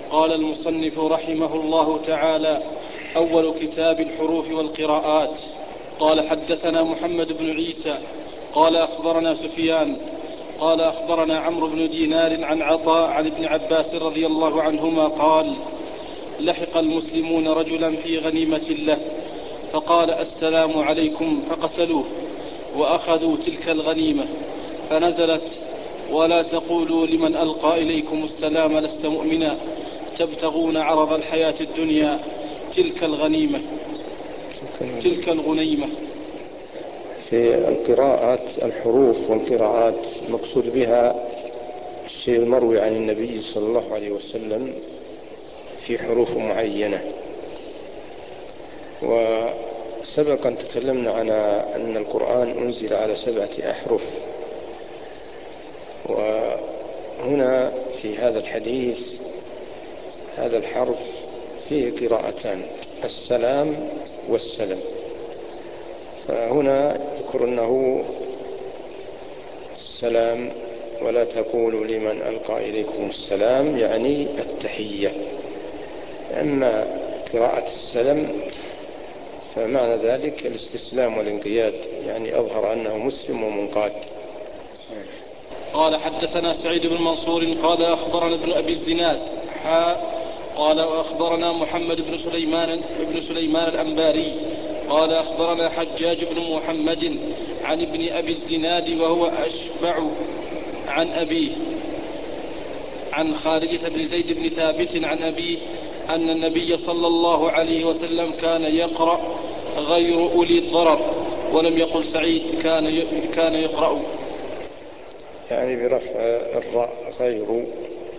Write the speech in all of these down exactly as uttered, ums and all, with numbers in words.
قال المصنف رحمه الله تعالى: أول كتاب الحروف والقراءات. قال: حدثنا محمد بن عيسى قال أخبرنا سفيان قال أخبرنا عمرو بن دينار عن عطاء عن ابن عباس رضي الله عنهما قال: لحق المسلمون رجلا في غنيمة له فقال: السلام عليكم، فقتلوه وأخذوا تلك الغنيمة، فنزلت: ولا تقولوا لمن ألقى إليكم السلام لست مؤمنا تبتغون عرض الحياة الدنيا، تلك الغنيمة تلك الغنيمة. في القراءات الحروف والقراءات مقصود بها الشيء المروي عن النبي صلى الله عليه وسلم في حروف معينة. وسبق أن تكلمنا عن أن القرآن أنزل على سبعة أحرف، وهنا في هذا الحديث هذا الحرف فيه قراءتان: السلام والسلم. فهنا يذكر أنه السلام ولا تقولوا لمن ألقى إليكم السلام، يعني التحية. أما قراءة السلم فمعنى ذلك الاستسلام والانقياد، يعني أظهر أنه مسلم ومنقاد. قال: حدثنا سعيد بن منصور قال أخبرنا ابن أبي الزناد حاء قال وأخبرنا محمد بن سليمان بن سليمان الأنباري قال أخبرنا حجاج بن محمد عن ابن أبي الزناد وهو أشبع عن أبيه عن خارجة بن زيد بن ثابت عن أبيه أن النبي صلى الله عليه وسلم كان يقرأ غير أولي الضرر، ولم يقل سعيد كان كان يقرأ، يعني برفع الراء غير،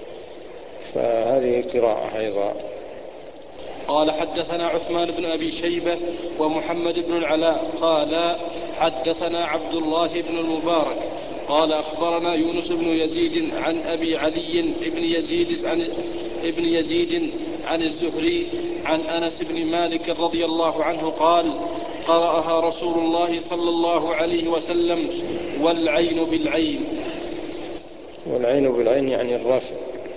فهذه قراءة أيضا. قال: حدثنا عثمان بن أبي شيبة ومحمد بن العلاء قال حدثنا عبد الله بن المبارك قال أخبرنا يونس بن يزيد عن أبي علي بن يزيد عن ابن يزيد عن الزهري عن أنس بن مالك رضي الله عنه قال: قرأها رسول الله صلى الله عليه وسلم: والعين بالعين. والعين بالعين يعني الرفع.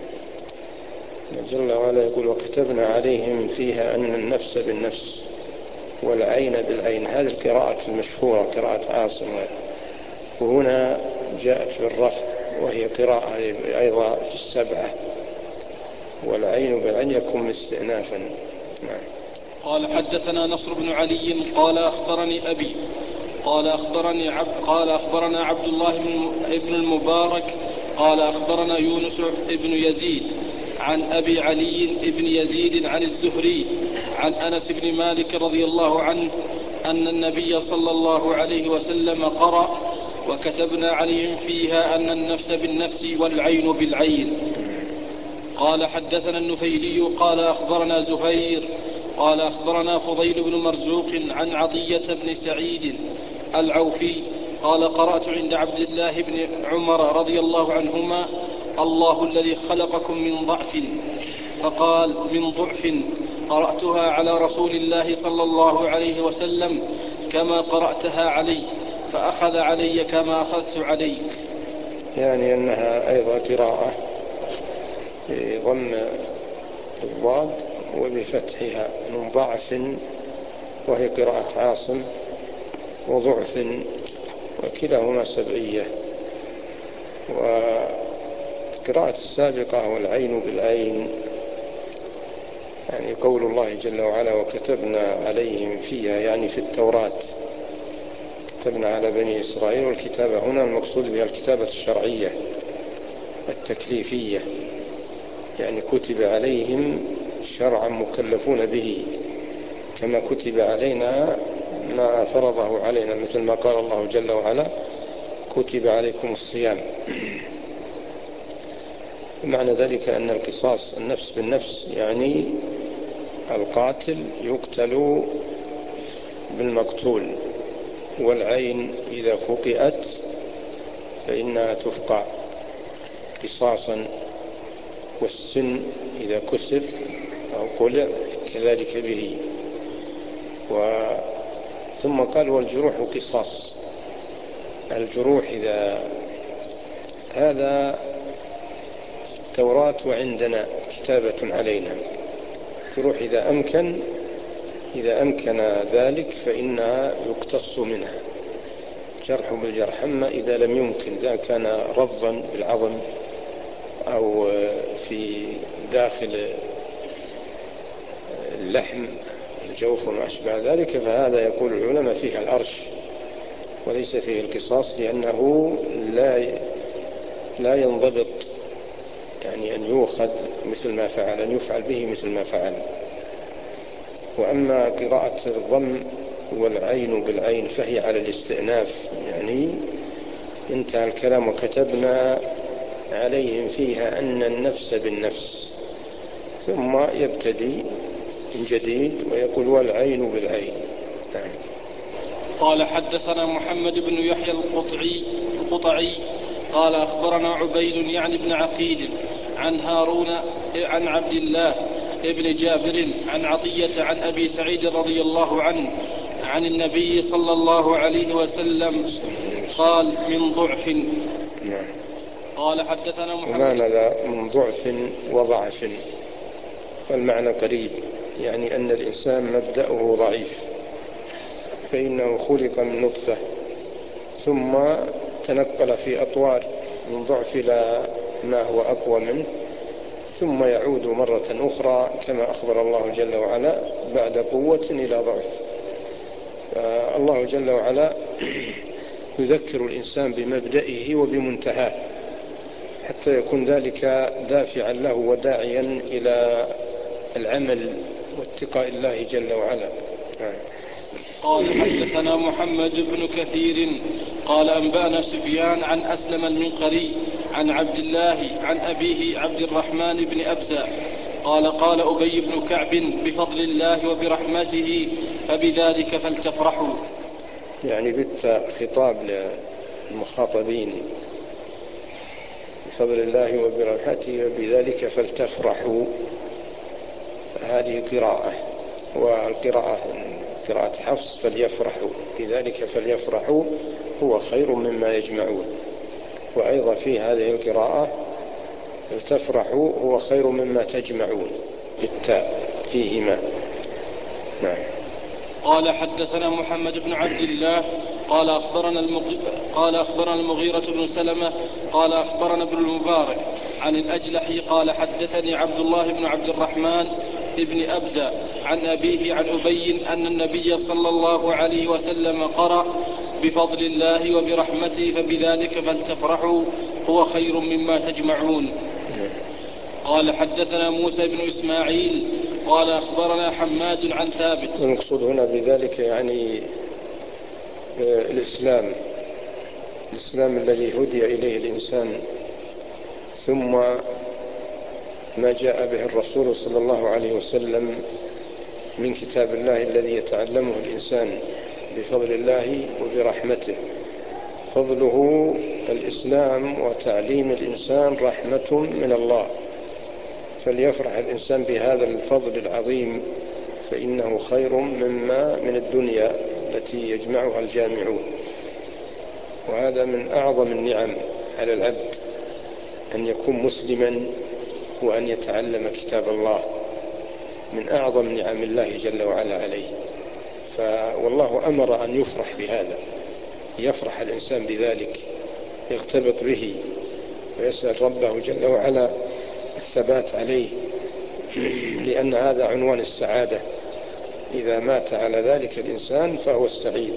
جل وعلا يقول: وكتبنا عليهم فيها أن النفس بالنفس والعين بالعين. هذه القراءة المشهورة قراءة عاصم، وهنا جاءت بالرفع وهي قراءة أيضا في السبعة. والعين بالعين يكون استئنافا. نعم. قال: حدثنا نصر بن علي قال أخبرني أبي قال أخبرني عبد قال أخبرنا عبد الله بن المبارك قال أخبرنا يونس بن يزيد عن أبي علي بن يزيد عن الزهري عن أنس بن مالك رضي الله عنه أن النبي صلى الله عليه وسلم قرأ: وكتبنا عليهم فيها أن النفس بالنفس والعين بالعين. قال: حدثنا النفيلي قال أخبرنا زهير قال أخبرنا فضيل بن مرزوق عن عطية بن سعيد العوفي قال: قرأت عند عبد الله بن عمر رضي الله عنهما: الله الذي خلقكم من ضعف، فقال: من ضعف. قرأتها على رسول الله صلى الله عليه وسلم كما قرأتها علي، فأخذ علي كما أخذت عليك. يعني أنها أيضا قراءة بضم الضاد وبفتحها، من ضعف وهي قراءة عاصم، وضعف وكلاهما سبعية. وقراءة السابقة والعين بالعين يعني قول الله جل وعلا: وكتبنا عليهم فيها، يعني في التوراة كتبنا على بني إسرائيل. والكتابة هنا المقصود بها الكتابة الشرعية التكليفية، يعني كتب عليهم شرعا مكلفون به، كما كتب علينا ما فرضه علينا، مثل ما قال الله جل وعلا: كتب عليكم الصيام. معنى ذلك أن القصاص النفس بالنفس، يعني القاتل يقتل بالمقتول، والعين إذا فقئت فإنها تفقع قصاصا، والسن إذا كسر أو قلع كذلك به. ثم قال: والجروح قصاص. الجروح إذا هذا توراة وعندنا كتابة علينا، تروح إذا أمكن إذا أمكن ذلك فإنها يقتص منها جرح بالجرح. أما إذا لم يمكن، إذا كان رضا بالعظم أو في داخل اللحم الجوف وما أشبه ذلك، فهذا يقول العلماء فيها الأرش وليس فيه القصاص، لأنه لا لا ينضبط يعني أن يؤخذ مثل ما فعل، أن يفعل به مثل ما فعل. وأما قراءة الضم والعين بالعين فهي على الاستئناف، يعني انتهى الكلام وكتبنا عليهم فيها أن النفس بالنفس، ثم يبتدي من جديد ويقول والعين بالعين. نعم. قال حدثنا محمد بن يحيى القطعي, القطعي قال أخبرنا عبيد يعني بن عقيل عن هارون عن عبد الله ابن جابر عن عطية عن أبي سعيد رضي الله عنه عن النبي صلى الله عليه وسلم قال من ضعف. قال حدثنا محمد. ومعنى من ضعف وضعف، والمعنى قريب، يعني أن الإنسان مبدأه ضعيف، فإنه خلق من نطفة ثم تنقل في أطوار من ضعف إلى ما هو أقوى منه، ثم يعود مرة أخرى كما أخبر الله جل وعلا بعد قوة إلى ضعف. فالله جل وعلا يذكر الإنسان بمبدئه وبمنتهاه حتى يكون ذلك دافعا له وداعيا إلى العمل واتقاء الله جل وعلا. قال حدثنا محمد بن كثير قال أنبأنا سفيان عن أسلم المنقري عن عبد الله عن أبيه عبد الرحمن بن أبزة قال قال أبي بن كعب بفضل الله وبرحمته فبذلك فلتفرحوا. يعني بالتاء خطاب للمخاطبين، بفضل الله وبرحمته وبذلك فلتفرحوا، هذه قراءة. والقراءة قراءة حفص فليفرحوا، بذلك فليفرحوا هو خير مما يجمعون. وأيضا في هذه القراءة فلتفرحوا هو خير مما تجمعون بالتاء فيهما. نعم. قال حدثنا محمد بن عبد الله قال أخبرنا, المغ... قال أخبرنا المغيرة بن سلمة قال أخبرنا ابن المبارك عن الأجلح قال حدثني عبد الله بن عبد الرحمن ابن أبزة عن أبيه عن أبي أن النبي صلى الله عليه وسلم قرأ بفضل الله وبرحمته فبذلك فلتفرحوا هو خير مما تجمعون. قال حدثنا موسى بن إسماعيل قال أخبرنا حماد عن ثابت. المقصود هنا بذلك يعني الإسلام الإسلام الذي هدي إليه الإنسان، ثم ما جاء به الرسول صلى الله عليه وسلم من كتاب الله الذي يتعلمه الإنسان بفضل الله وبرحمته. فضله الإسلام وتعليم الإنسان رحمة من الله، فليفرح الإنسان بهذا الفضل العظيم، فإنه خير مما من الدنيا التي يجمعها الجامعون. وهذا من أعظم النعم على العبد أن يكون مسلما وأن يتعلم كتاب الله، من أعظم نعم الله جل وعلا عليه. فوالله أمر أن يفرح بهذا، يفرح الإنسان بذلك، يغتبط به ويسأل ربه جل وعلا الثبات عليه، لأن هذا عنوان السعادة. إذا مات على ذلك الإنسان فهو السعيد.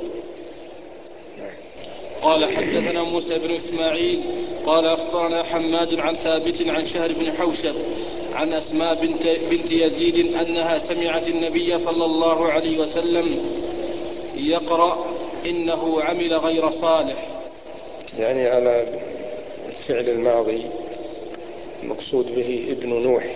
قال حدثنا موسى بن إسماعيل قال أخبرنا حماد عن ثابت عن شهر بن حوشب عن أسماء بنت, بنت يزيد أنها سمعت النبي صلى الله عليه وسلم يقرأ إنه عمل غير صالح، يعني على الفعل الماضي المقصود به ابن نوح،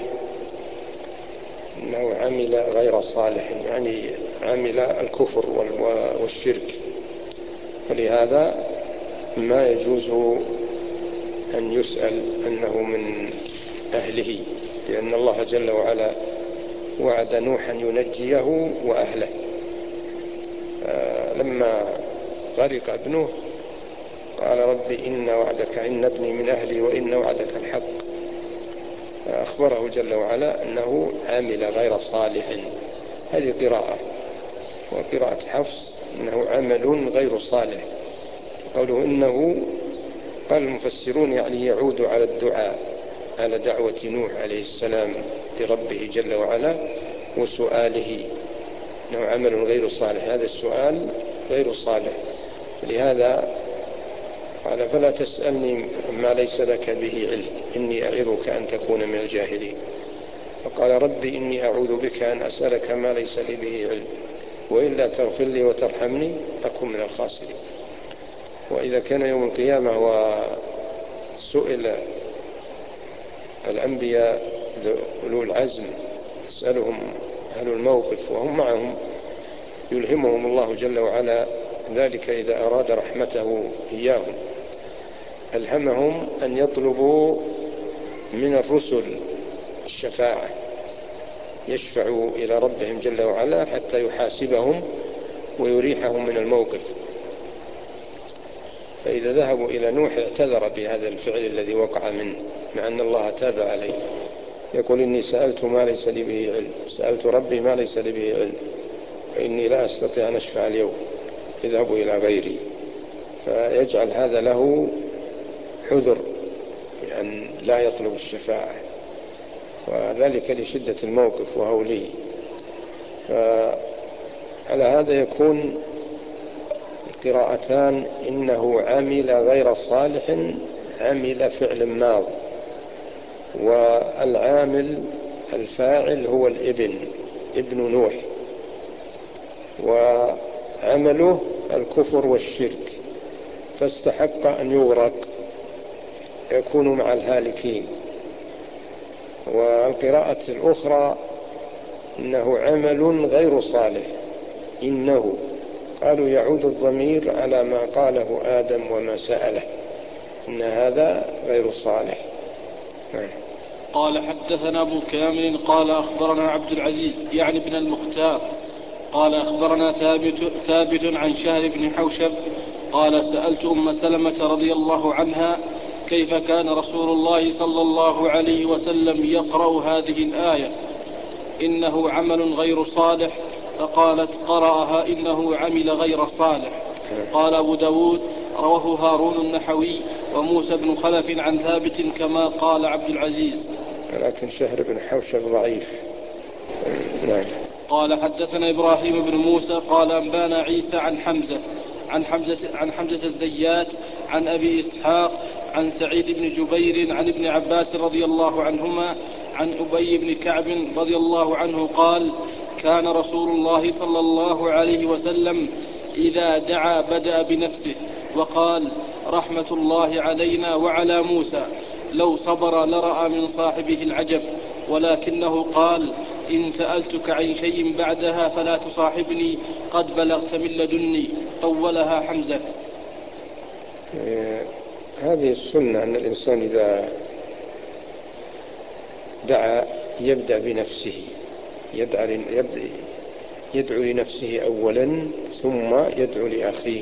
إنه عمل غير صالح، يعني عمل الكفر والشرك، ولهذا ما يجوز أن يسأل أنه من أهله، لأن الله جل وعلا وعد نوحا ينجيه وأهله. لما غرق ابنه قال رب إن وعدك إن ابني من أهلي وإن وعدك الحق أخبره جل وعلا أنه عمل غير صالح. هذه قراءة. وقراءة حفص أنه عمل غير صالح. قوله إنه قال المفسرون يعني يعود على الدعاء، على دعوة نوح عليه السلام لربه جل وعلا وسؤاله، إنه عمل غير صالح. هذا السؤال غير صالح. لهذا قال فلا تسألني ما ليس لك به علم إني أعظك أن تكون من الجاهلين. وقال ربي إني أعوذ بك أن أسألك ما ليس لي به علم وإلا تغفر لي وترحمني أكن من الخاسرين. وإذا كان يوم القيامة وسئل الأنبياء أولو العزم يسألهم أهل الموقف وهم معهم، يلهمهم الله جل وعلا ذلك إذا أراد رحمته إياهم، ألهمهم أن يطلبوا من الرسل الشفاعة، يشفعوا إلى ربهم جل وعلا حتى يحاسبهم ويريحهم من الموقف. فإذا ذهبوا إلى نوح اعتذر بهذا الفعل الذي وقع منه مع أن الله تاب عليه، يقول إني سألت ما ليس لي به علم، سألت ربي ما ليس لي به علم فإني لا أستطيع أن أشفع اليوم، اذهبوا إلى غيري. فيجعل هذا له حذر بأن لا يطلب الشفاعة، وذلك لشدة الموقف وهوله. فعلى هذا يكون القراءتان إنه عمل غير صالح، عمل فعل ماض، والعامل الفاعل هو الابن ابن نوح، وعمله الكفر والشرك فاستحق أن يغرق، يكون مع الهالكين. والقراءة الأخرى إنه عمل غير صالح، إنه قالوا يعود الضمير على ما قاله آدم وما سأله، إن هذا غير صالح. قال حدثنا أبو كامل قال أخبرنا عبد العزيز يعني بن المختار قال أخبرنا ثابت, ثابت عن شهر بن حوشب قال سألت أم سلمة رضي الله عنها كيف كان رسول الله صلى الله عليه وسلم يقرأ هذه الآية إنه عمل غير صالح، فقالت قرأها إنه عمل غير صالح. قال أبو داود رواه هارون النحوي وموسى بن خلف عن ثابت كما قال عبد العزيز، لكن شهر بن حوشب ضعيف. نعم. قال حدثنا إبراهيم بن موسى قال أنبانا عيسى عن حمزة عن حمزة, عن حمزة الزيات عن أبي إسحاق عن سعيد بن جبير عن ابن عباس رضي الله عنهما عن أبي بن كعب رضي الله عنه قال كان رسول الله صلى الله عليه وسلم إذا دعا بدأ بنفسه وقال رحمة الله علينا وعلى موسى لو صبر لرأى من صاحبه العجب، ولكنه قال إن سألتك عن شيء بعدها فلا تصاحبني قد بلغت من لدني. طولها حمزة. هذه السنة أن الإنسان إذا دعا يبدأ بنفسه، يدعو لنفسه أولا ثم يدعو لأخيه،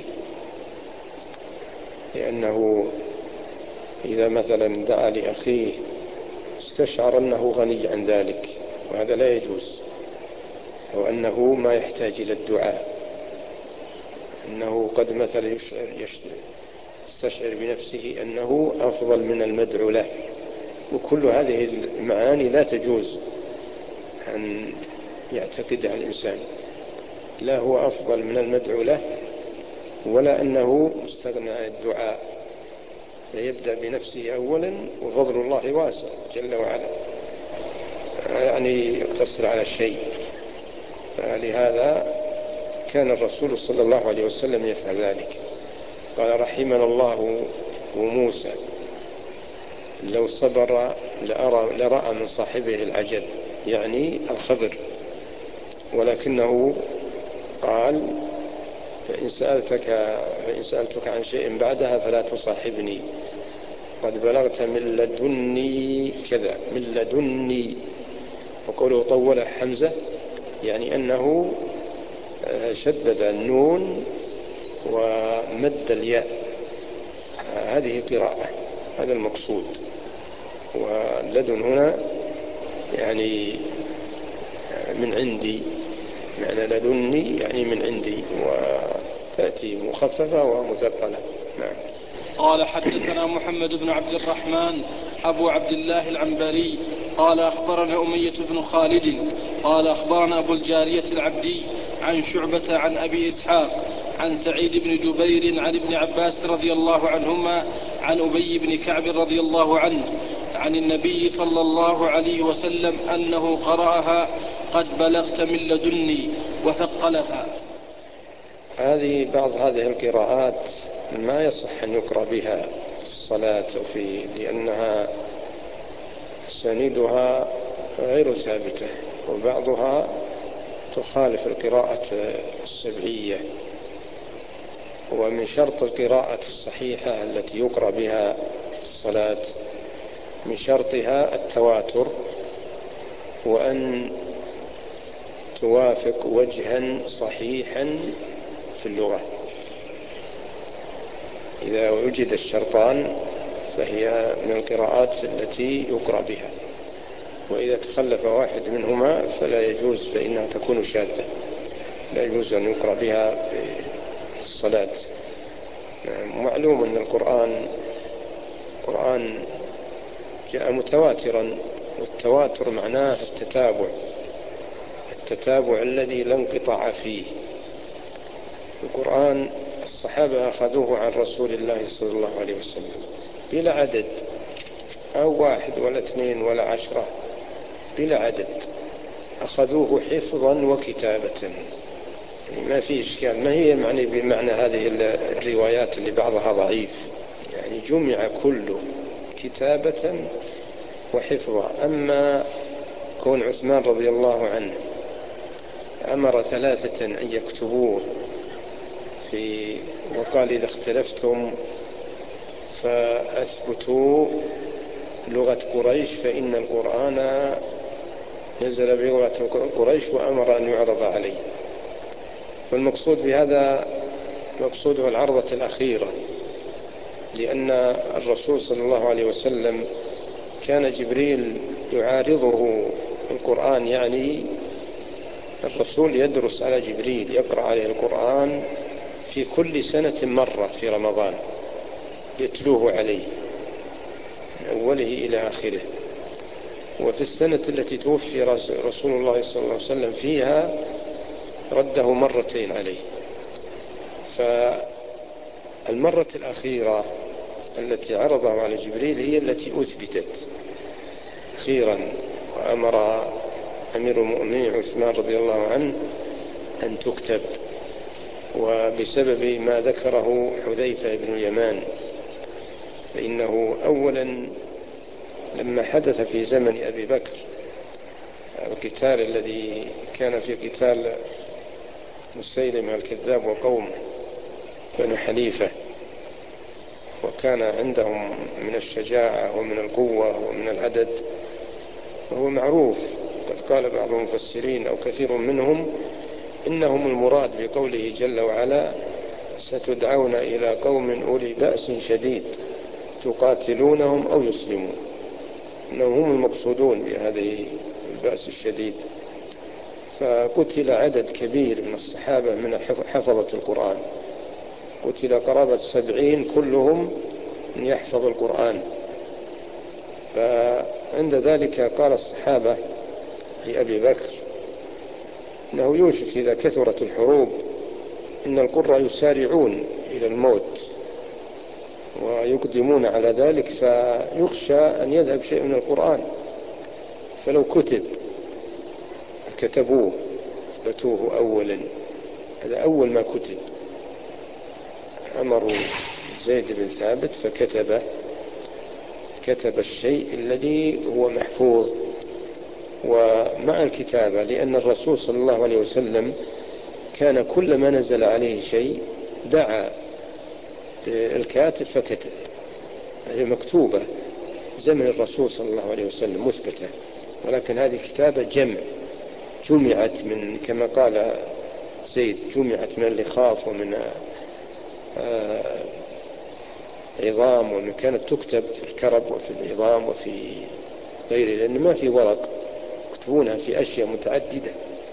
لأنه إذا مثلا دعا لأخيه استشعر أنه غني عن ذلك، وهذا لا يجوز، أو أنه ما يحتاج إلى الدعاء، أنه قد مثلا يشعر يستشعر بنفسه أنه أفضل من المدعو له، وكل هذه المعاني لا تجوز أن يعتقدها الإنسان، لا هو أفضل من المدعو له ولا أنه مستغنى عن الدعاء، فيبدأ بنفسه أولا، وفضل الله واسع جل وعلا، يعني يقتصر على الشيء. لهذا كان الرسول صلى الله عليه وسلم يفعل ذلك. قال رحمنا الله وموسى لو صبر لأرى لرأى من صاحبه العجب، يعني الخضر، ولكنه قال فإن سألتك, فإن سألتك عن شيء بعدها فلا تصاحبني قد بلغت من لدني كذا، من لدني. وقوله طول حمزة يعني أنه شدد النون ومد الياء، هذه قراءة، هذا المقصود. ولدن هنا يعني من عندي، معنى لدني يعني من عندي، وتأتي مخففة ومثقلة. نعم. قال حدثنا محمد بن عبد الرحمن أبو عبد الله العنبري قال أخبرنا أمية بن خالد قال أخبرنا أبو الجارية العبدي عن شعبة عن أبي إسحاق عن سعيد بن جبير عن ابن عباس رضي الله عنهما عن أبي بن كعب رضي الله عنه عن النبي صلى الله عليه وسلم أنه قرأها قد بلغت من لدني وثقلها. هذه بعض هذه القراءات ما يصح أن يقرأ بها في الصلاة وفي لأنها سندها غير ثابتة، وبعضها تخالف القراءة السبعية. ومن شرط القراءة الصحيحة التي يقرأ بها في الصلاة من شرطها التواتر، وأن توافق وجها صحيحا في اللغة. إذا وجد الشرطان فهي من القراءات التي يقرأ بها، وإذا تخلف واحد منهما فلا يجوز، فإنها تكون شاذة، لا يجوز أن يقرأ بها في الصلاة. معلوم أن القرآن القرآن جاء متواترا، والتواتر معناه التتابع التتابع الذي لا انقطاع فيه. القرآن الصحابة أخذوه عن رسول الله صلى الله عليه وسلم بلا عدد، أو واحد ولا اثنين ولا عشرة، بلا عدد، أخذوه حفظا وكتابة. يعني ما في إشكال، ما هي معني بمعنى هذه الروايات اللي بعضها ضعيف، يعني جمع كله كتابة وحفظا. أما كون عثمان رضي الله عنه أمر ثلاثة أن يكتبوه في وقال إذا اختلفتم فأثبتوا لغة قريش فإن القرآن نزل بلغة قريش، وأمر أن يعرض عليه. فالمقصود بهذا مقصوده العرضة الأخيرة، لأن الرسول صلى الله عليه وسلم كان جبريل يعارضه القرآن، يعني الرسول يدرس على جبريل، يقرأ عليه القرآن في كل سنة مرة في رمضان، يتلوه عليه من أوله إلى آخره. وفي السنة التي توفي رسول الله صلى الله عليه وسلم فيها رده مرتين عليه. فالمرة الأخيرة التي عرضه على جبريل هي التي أثبتت أخيرا، وأمر أمير المؤمنين عثمان رضي الله عنه أن تكتب، وبسبب ما ذكره حذيفة بن اليمان، فإنه أولا لما حدث في زمن أبي بكر القتال الذي كان في قتال مسيلمة الكذاب وقومه بنو حنيفة، وكان عندهم من الشجاعة ومن القوة ومن العدد، وهو معروف. قد قال بعض المفسرين أو كثير منهم إنهم المراد بقوله جل وعلا ستدعون إلى قوم أولي بأس شديد تقاتلونهم أو يسلمون، إنهم هم المقصودون بهذه البأس الشديد. فقتل عدد كبير من الصحابة من حفظة القرآن، قتل قرابة سبعين كلهم من يحفظ القرآن. فعند ذلك قال الصحابة لأبي بكر إنه يوشك إذا كثرت الحروب إن القراء يسارعون إلى الموت ويقدمون على ذلك، فيخشى أن يذهب شيء من القرآن، فلو كتب كتبوه بتوه أولا. هذا أول ما كتب، أمروا زيد بن ثابت فكتب كتب الشيء الذي هو محفوظ. ومع الكتابة، لأن الرسول صلى الله عليه وسلم كان كل ما نزل عليه شيء دعا الكاتب فكتب، هذه مكتوبة زمن الرسول صلى الله عليه وسلم مثبتة. ولكن هذه كتابة جمع، جمعت من كما قال زيد جمعت من اللخاف ومن آه عظام، ومن كانت تكتب في الكرب وفي العظام وفي غيره، لأن ما في ورق يكتبونها في أشياء متعددة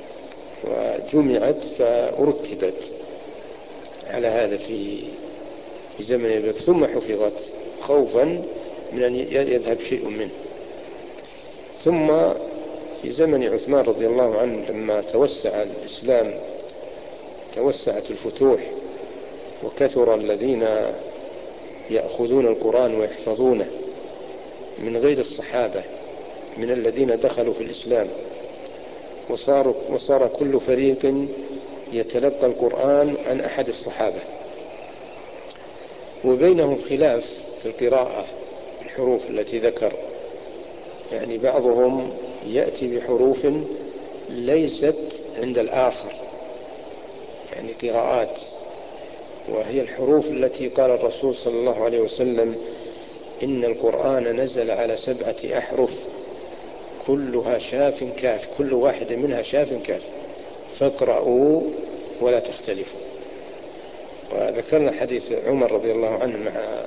وجمعت فرتبت على هذا في في زمن أبي بكر، ثم حفظت خوفا من أن يذهب شيء منه. ثم في زمن عثمان رضي الله عنه لما توسع الإسلام، توسعت الفتوح وكثر الذين يأخذون القرآن ويحفظونه من غير الصحابة من الذين دخلوا في الإسلام، وصار, وصار كل فريق يتلقى القرآن عن أحد الصحابة، وبينهم خلاف في القراءة الحروف التي ذكر، يعني بعضهم يأتي بحروف ليست عند الآخر، يعني قراءات، وهي الحروف التي قال الرسول صلى الله عليه وسلم إن القرآن نزل على سبعة أحرف كلها شاف كاف، كل واحد منها شاف كاف، فاقرأوا ولا تختلفوا. وذكرنا حديث عمر رضي الله عنه مع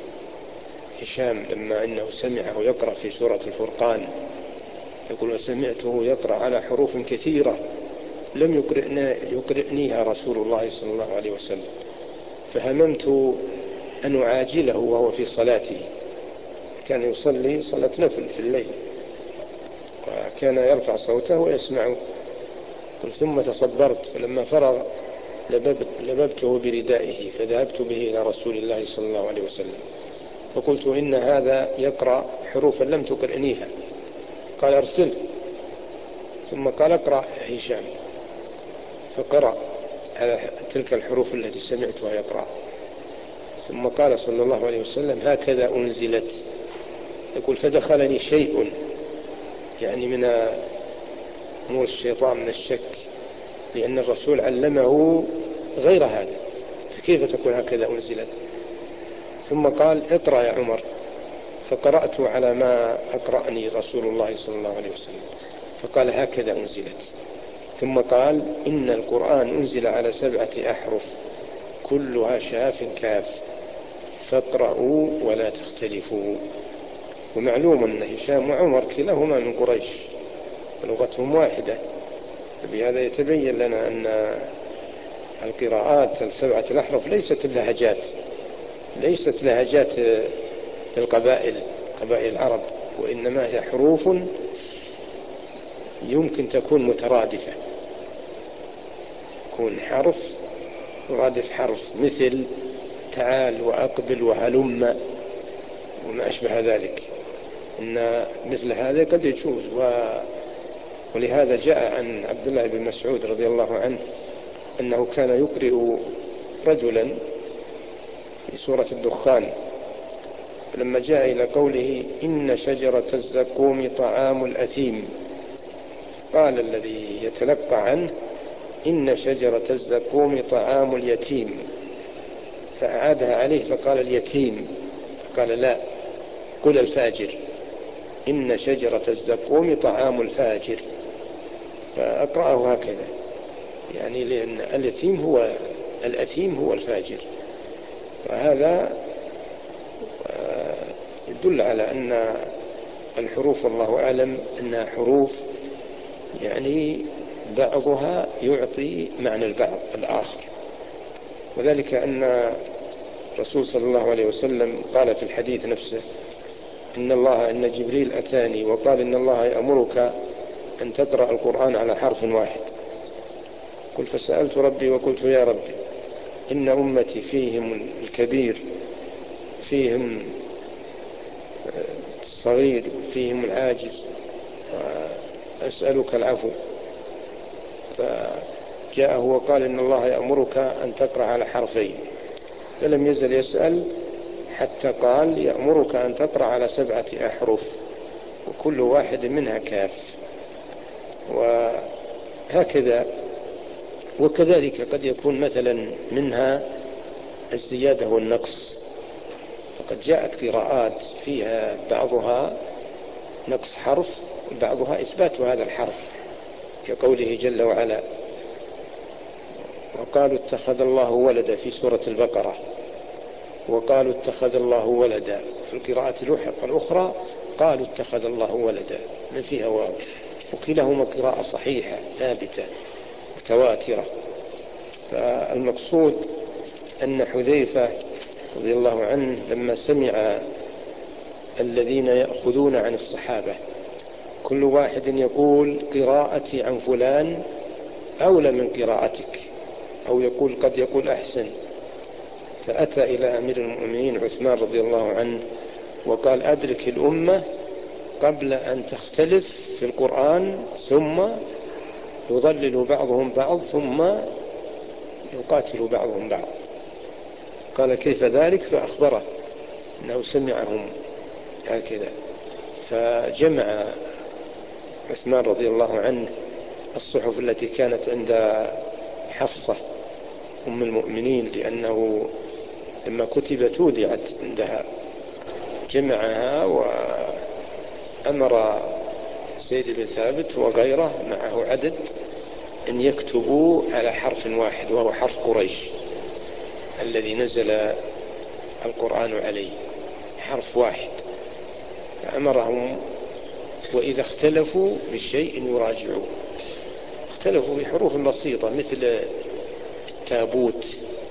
هشام لما إنه سمعه يقرأ في سورة الفرقان، يقول وسمعته يقرأ على حروف كثيرة لم يقرئنيها رسول الله صلى الله عليه وسلم، فهممت أن أعاجله وهو في صلاته، كان يصلي صلاة نفل في الليل وكان يرفع صوته ويسمعه، ثم تصبرت فلما فرغ لببته بردائه فذهبت به إلى رسول الله صلى الله عليه وسلم فقلت إن هذا يقرأ حروفا لم تقرئنيها، قال ارسل، ثم قال اقرأ هشام، فقرأ على تلك الحروف التي سمعتها يقرأ، ثم قال صلى الله عليه وسلم هكذا أنزلت. يقول فدخلني شيء يعني من أمور الشيطان من الشك، لأن الرسول علمه غير هذا، فكيف تكون هكذا أنزلت؟ ثم قال اقرأ يا عمر، فقرأت على ما أقرأني رسول الله صلى الله عليه وسلم، فقال هكذا أنزلت. ثم قال إن القرآن أنزل على سبعة أحرف كلها شاف كاف، فاقرأوا ولا تختلفوا. ومعلوم أن هشام وعمر كلاهما من قريش لغتهم واحدة، بهذا يتبين لنا أن القراءات السبعة الأحرف ليست اللهجات، ليست لهجات القبائل قبائل العرب، وإنما هي حروف يمكن تكون مترادفة، يكون حرف يرادف حرف، مثل تعال وأقبل وهلم وما أشبه ذلك، إن مثل هذا قد يجوز. و... ولهذا جاء عن عبد الله بن مسعود رضي الله عنه أنه كان يقرئ رجلا في سورة الدخان، لما جاء إلى قوله إن شجرة الزقوم طعام الأثيم، قال الذي يتلقى عنه إن شجرة الزقوم طعام اليتيم، فأعادها عليه فقال اليتيم، فقال لا قل الفاجر، إن شجرة الزقوم طعام الفاجر، فأقرأه هكذا، يعني لأن الأثيم هو الأثيم هو الفاجر. وهذا يدل على أن الحروف والله أعلم أنها حروف يعني بعضها يعطي معنى البعض الآخر، وذلك أن الرسول صلى الله عليه وسلم قال في الحديث نفسه إن الله إن جبريل أتاني وقال إن الله يأمرك أن تقرأ القرآن على حرف واحد، قل فسألت ربي وقلت يا ربي إن أمتي فيهم الكبير فيهم الصغير فيهم العاجز وأسألك العفو، فجاءه وقال إن الله يأمرك أن تقرأ على حرفين، فلم يزل يسأل حتى قال يأمرك أن تقرأ على سبعة أحرف وكل واحد منها كاف، وهكذا. وكذلك قد يكون مثلا منها الزيادة والنقص، فقد جاءت قراءات فيها بعضها نقص حرف وبعضها إثبات هذا الحرف، كقوله جل وعلا وقالوا اتخذ الله ولدا في سورة البقرة، وقالوا اتخذ الله ولدا في القراءة الأخرى قالوا اتخذ الله ولدا من فيها واو، وكلاهما قراءة صحيحة ثابتة متواترة. فالمقصود أن حذيفة رضي الله عنه لما سمع الذين يأخذون عن الصحابة كل واحد يقول قراءتي عن فلان أولى من قراءتك، أو يقول قد يقول أحسن، فأتى إلى أمير المؤمنين عثمان رضي الله عنه وقال أدرك الأمة قبل أن تختلف في القرآن ثم يضلل بعضهم بعض ثم يقاتل بعضهم بعض. قال كيف ذلك؟ فأخبره أنه سمعهم هكذا. فجمع عثمان رضي الله عنه الصحف التي كانت عند حفصة أم المؤمنين، لأنه لما كتبت ودعت عندها، جمعها وأمر زيد بن ثابت وغيره معه عدد أن يكتبوا على حرف واحد وهو حرف قريش الذي نزل القرآن عليه، حرف واحد. فأمرهم وإذا اختلفوا بالشيء يراجعوا. اختلفوا بحروف بسيطة مثل تابوت،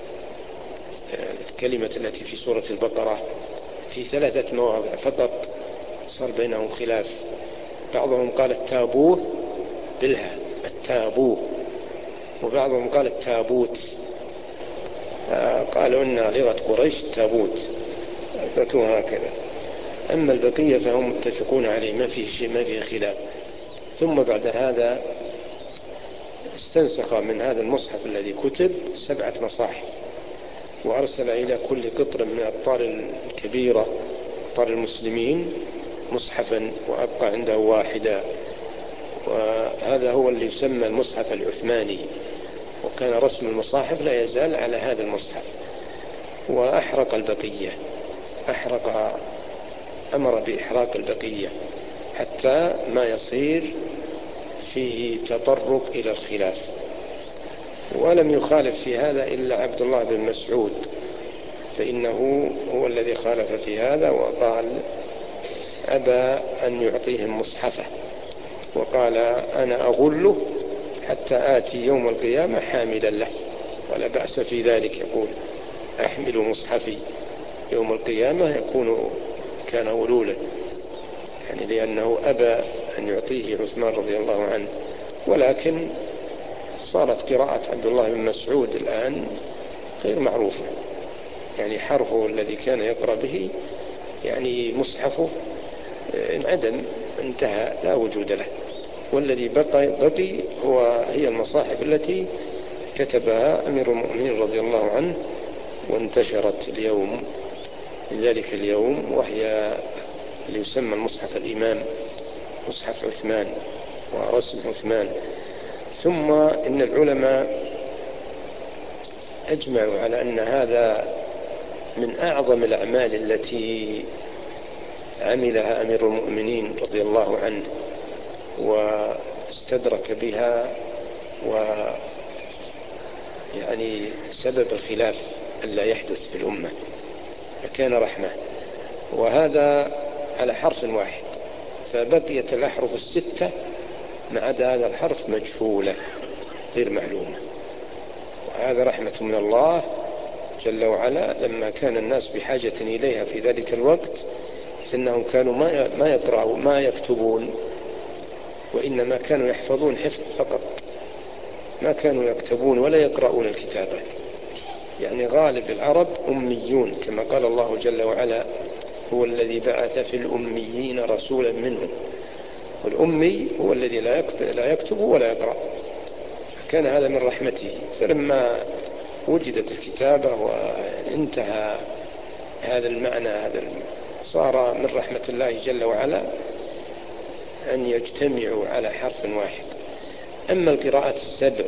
الكلمة التي في سورة البقرة في ثلاثة مواضع فقط صار بينهم خلاف. بعضهم قال التابوه بالها التابوه، وبعضهم قال التابوت، قالوا إن لغة قريش التابوت، أثبتوها هكذا. أما البقية فهم متفقون عليه، ما فيه شيء، ما فيه خلاف. ثم بعد هذا استنسخ من هذا المصحف الذي كتب سبعة مصاحف، وأرسل إلى كل قطر من أقطار الكبيرة أقطار المسلمين مصحفا، وأبقى عنده واحدا، وهذا هو اللي يسمى المصحف العثماني. وكان رسم المصاحف لا يزال على هذا المصحف. وأحرق البقية، أحرق أمر بإحراق البقية حتى ما يصير فيه تطرق إلى الخلاف. ولم يخالف في هذا إلا عبد الله بن مسعود، فإنه هو الذي خالف في هذا وقال أبى أن يعطيهم مصحفه، وقال أنا أغله حتى آتي يوم القيامة حاملا له، ولا بأس في ذلك. يقول أحمل مصحفي يوم القيامة يكون كان غلولا، يعني لأنه أبى أن يعطيه عثمان رضي الله عنه. ولكن صارت قراءة عبد الله بن مسعود الآن غير معروفة، يعني حرفه الذي كان يقرأ به يعني مصحفه انعدم، انتهى، لا وجود له. والذي بقي, بقي هو هي المصاحف التي كتبها أمير المؤمنين رضي الله عنه وانتشرت اليوم في ذلك اليوم، وهي اللي يسمى المصحف الإمام، مصحف عثمان ورسم عثمان. ثم إن العلماء أجمعوا على أن هذا من أعظم الأعمال التي عملها أمير المؤمنين رضي الله عنه واستدرك بها، ويعني سبب الخلاف ألا يحدث في الأمة، فكان رحمة. وهذا على حرف واحد، فبقيت الأحرف الستة ما عدا هذا الحرف مجهولة غير معلومة. وهذا رحمة من الله جل وعلا لما كان الناس بحاجة إليها في ذلك الوقت، فإنهم كانوا ما يقرأوا ما يكتبون، وإنما كانوا يحفظون حفظ فقط، ما كانوا يكتبون ولا يقرؤون الكتابة. يعني غالب العرب أميون، كما قال الله جل وعلا هو الذي بعث في الأميين رسولا منهم. والأمي هو الذي لا يكتب ولا يقرأ، كان هذا من رحمته. فلما وجدت الكتابة وانتهى هذا المعنى، هذا صار من رحمة الله جل وعلا أن يجتمعوا على حرف واحد. أما القراءة السبع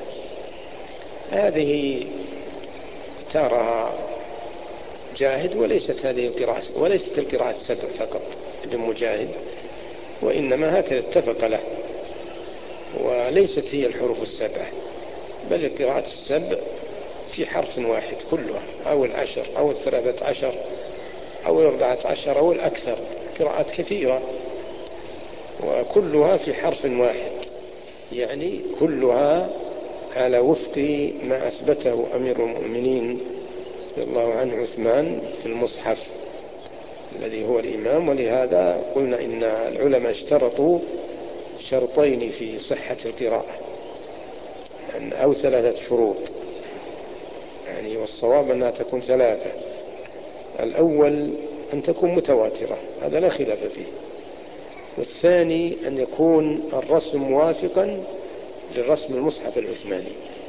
هذه اختارها جاهد، وليست هذه القراءة وليست القراءة السبع فقط ابن مجاهد، وإنما هكذا اتفق له، وليست هي الحروف السبعة، بل القراءة السبع في حرف واحد كلها، أو العشر أو الثلاثة عشر أو الأربعة عشر أو الأكثر، قراءات كثيرة. وكلها في حرف واحد، يعني كلها على وفق ما أثبته أمير المؤمنين رضي الله عنه عثمان في المصحف الذي هو الإمام. ولهذا قلنا إن العلماء اشترطوا شرطين في صحة القراءة أو ثلاثة شروط، يعني والصواب أنها تكون ثلاثة. الأول أن تكون متواترة، هذا لا خلاف فيه. والثاني أن يكون الرسم موافقا للرسم المصحف العثماني.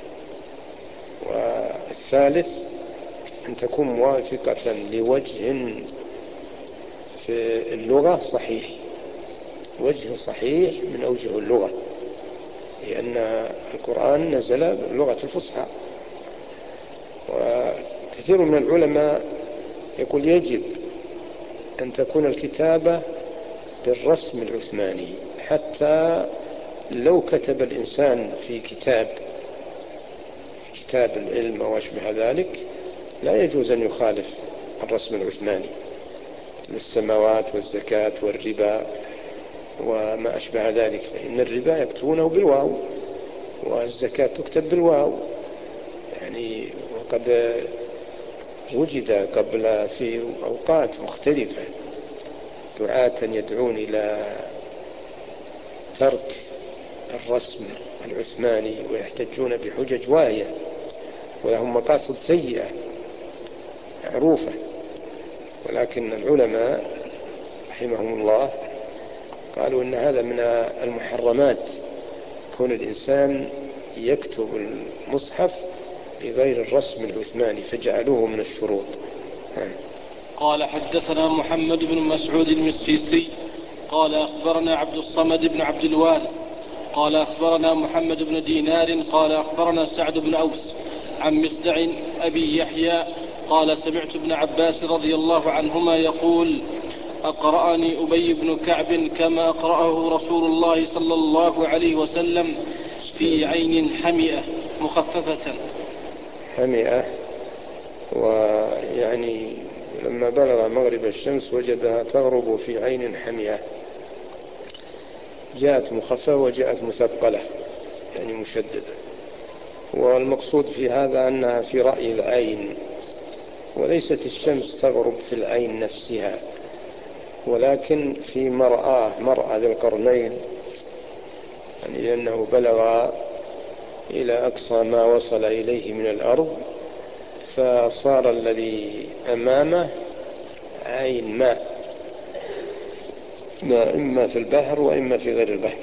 والثالث أن تكون موافقة لوجه في اللغة صحيح، وجه صحيح من أوجه اللغة، لأن القرآن نزل باللغة الفصحى. وكثير من العلماء يقول يجب أن تكون الكتابة بالرسم العثماني، حتى لو كتب الإنسان في كتاب كتاب العلم أو أشبه ذلك لا يجوز أن يخالف الرسم العثماني للسماوات والزكاة والربا وما أشبه ذلك، فإن الربا يكتبونه بالواو والزكاة تكتب بالواو. يعني وقد وجد قبل في أوقات مختلفة دعاة يدعون إلى ترك الرسم العثماني ويحتجون بحجج واهية ولهم مقاصد سيئة معروفة، ولكن العلماء رحمهم الله قالوا إن هذا من المحرمات، كون الإنسان يكتب المصحف بغير الرسم العثماني فجعلوه من الشروط. قال حدثنا محمد بن مسعود المسيسي قال أخبرنا عبد الصمد بن عبد الوارث قال أخبرنا محمد بن دينار قال أخبرنا سعد بن أوس عن مصدع أبي يحيى قال سمعت ابن عباس رضي الله عنهما يقول أقرأني أبي بن كعب كما أقرأه رسول الله صلى الله عليه وسلم في عين حمئة مخففة. حمئة، ويعني لما بلغ مغرب الشمس وجدها تغرب في عين حمئة، جاءت مخففة وجاءت مثقلة يعني مشددة. والمقصود في هذا أنها في رأي العين، وليست الشمس تغرب في العين نفسها، ولكن في مرآة مرأى ذي القرنين، يعني لأنه بلغ إلى أقصى ما وصل إليه من الأرض، فصار الذي أمامه عين ماء، ما إما في البحر وإما في غير البحر.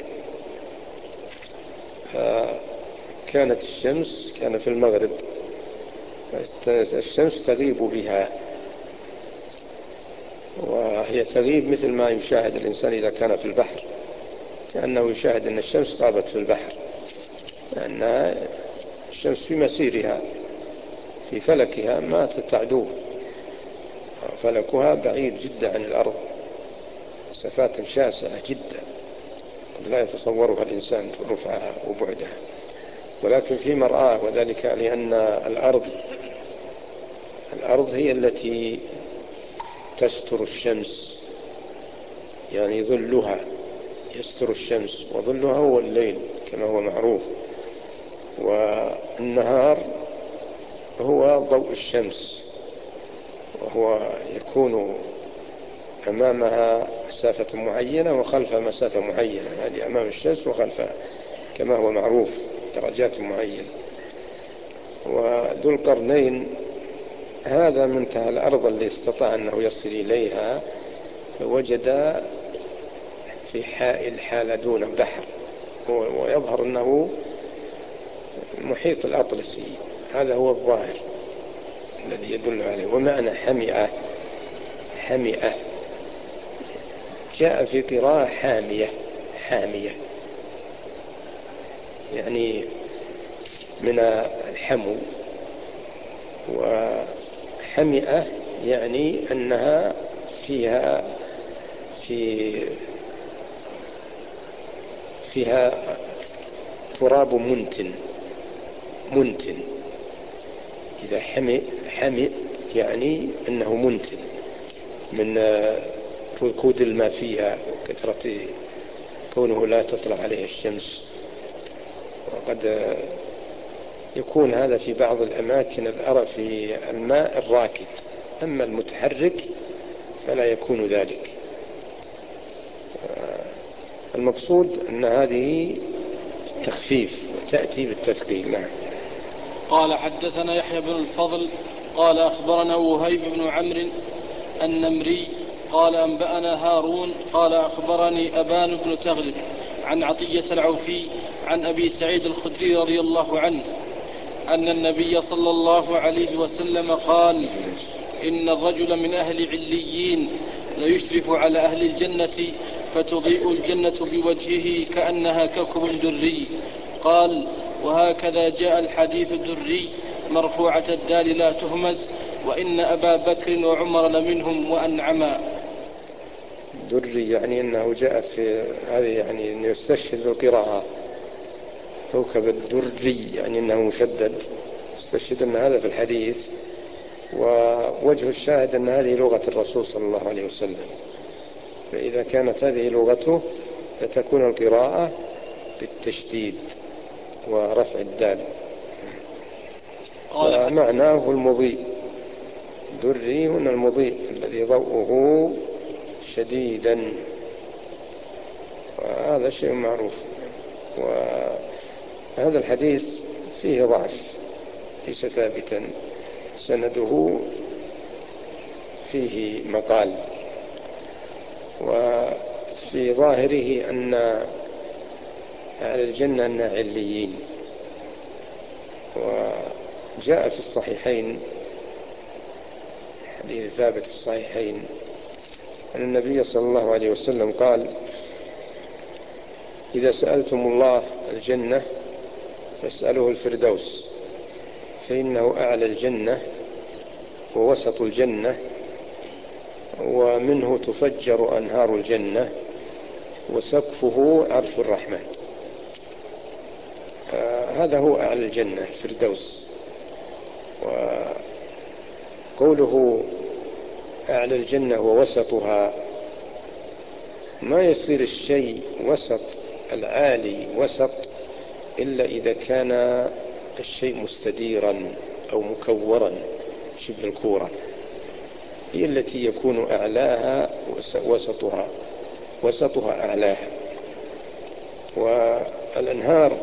فكانت الشمس كان في المغرب الشمس تغيب بها، وهي تغيب مثل ما يشاهد الإنسان إذا كان في البحر، كأنه يشاهد أن الشمس غابت في البحر، لأن الشمس في مسيرها في فلكها ما تتعدوه، فلكها بعيد جدا عن الأرض مسافات شاسعة جدا قد لا يتصورها الإنسان رفعها وبعدها، ولكن في مرآة، وذلك لأن الأرض الأرض هي التي تستر الشمس، يعني ظلها يستر الشمس، وظلها هو الليل كما هو معروف، والنهار هو ضوء الشمس، وهو يكون أمامها مسافة معينة وخلفها مسافة معينة، هذه أمام الشمس وخلفها كما هو معروف درجات معينة. وذو القرنين هذا منتهى الأرض اللي استطاع أنه يصل إليها، فوجد في حائل حال دون بحر، ويظهر أنه المحيط الأطلسي، هذا هو الظاهر الذي يدل عليه. ومعنى حمئة حمئة جاء في قراءة حامية حامية، يعني من الحمو، وحمئة يعني أنها فيها في فيها تراب منتن منتن إذا حمئ حمئ يعني أنه منتن من ركود الماء فيها وكثرة كونه لا تطلع عليه الشمس. وقد يكون هذا في بعض الأماكن الأرى في الماء الراكد، أما المتحرك فلا يكون ذلك. المقصود أن هذه تخفيف وتأتي بالتثقيل. نعم. قال حدثنا يحيى بن الفضل قال أخبرنا وهيب بن عمرو النمري قال أنبأنا هارون قال أخبرني أبان بن تغلب عن عطية العوفي عن أبي سعيد الخدري رضي الله عنه أن النبي صلى الله عليه وسلم قال: إن الرجل من أهل عليين ليشرف على أهل الجنة فتضيء الجنة بوجهه كأنها كوكب دري. قال: وهكذا جاء الحديث الدري مرفوعة الدال لا تهمز، وإن أبا بكر وعمر لمنهم وأنعما. دري يعني أنه جاء في هذه، يعني أنه يستشهد بالقراءة كوكب الدري، يعني أنه مشدد، يستشهد أن هذا في الحديث. ووجه الشاهد أن هذه لغة الرسول صلى الله عليه وسلم، فإذا كانت هذه لغته فتكون القراءة بالتشديد ورفع الدال. ومعناه المضيء، دري هنا المضيء الذي ضوءه شديدا، وهذا شيء معروف. وهذا الحديث فيه ضعف، ليس ثابتا، سنده فيه مقال، وفي ظاهره أن أهل الجنة أن عليين. وجاء في الصحيحين حديث ثابت في الصحيحين أن النبي صلى الله عليه وسلم قال: إذا سألتم الله الجنة فاسألوه الفردوس، فإنه أعلى الجنة ووسط الجنة ومنه تفجر أنهار الجنة وسقفه عرش الرحمن. آه هذا هو أعلى الجنة الفردوس. وقوله أعلى الجنة ووسطها، ما يصير الشيء وسط العالي وسط إلا إذا كان الشيء مستديرا أو مكورا شبه الكورة، هي التي يكون أعلاها وسطها وسطها أعلاها. والأنهار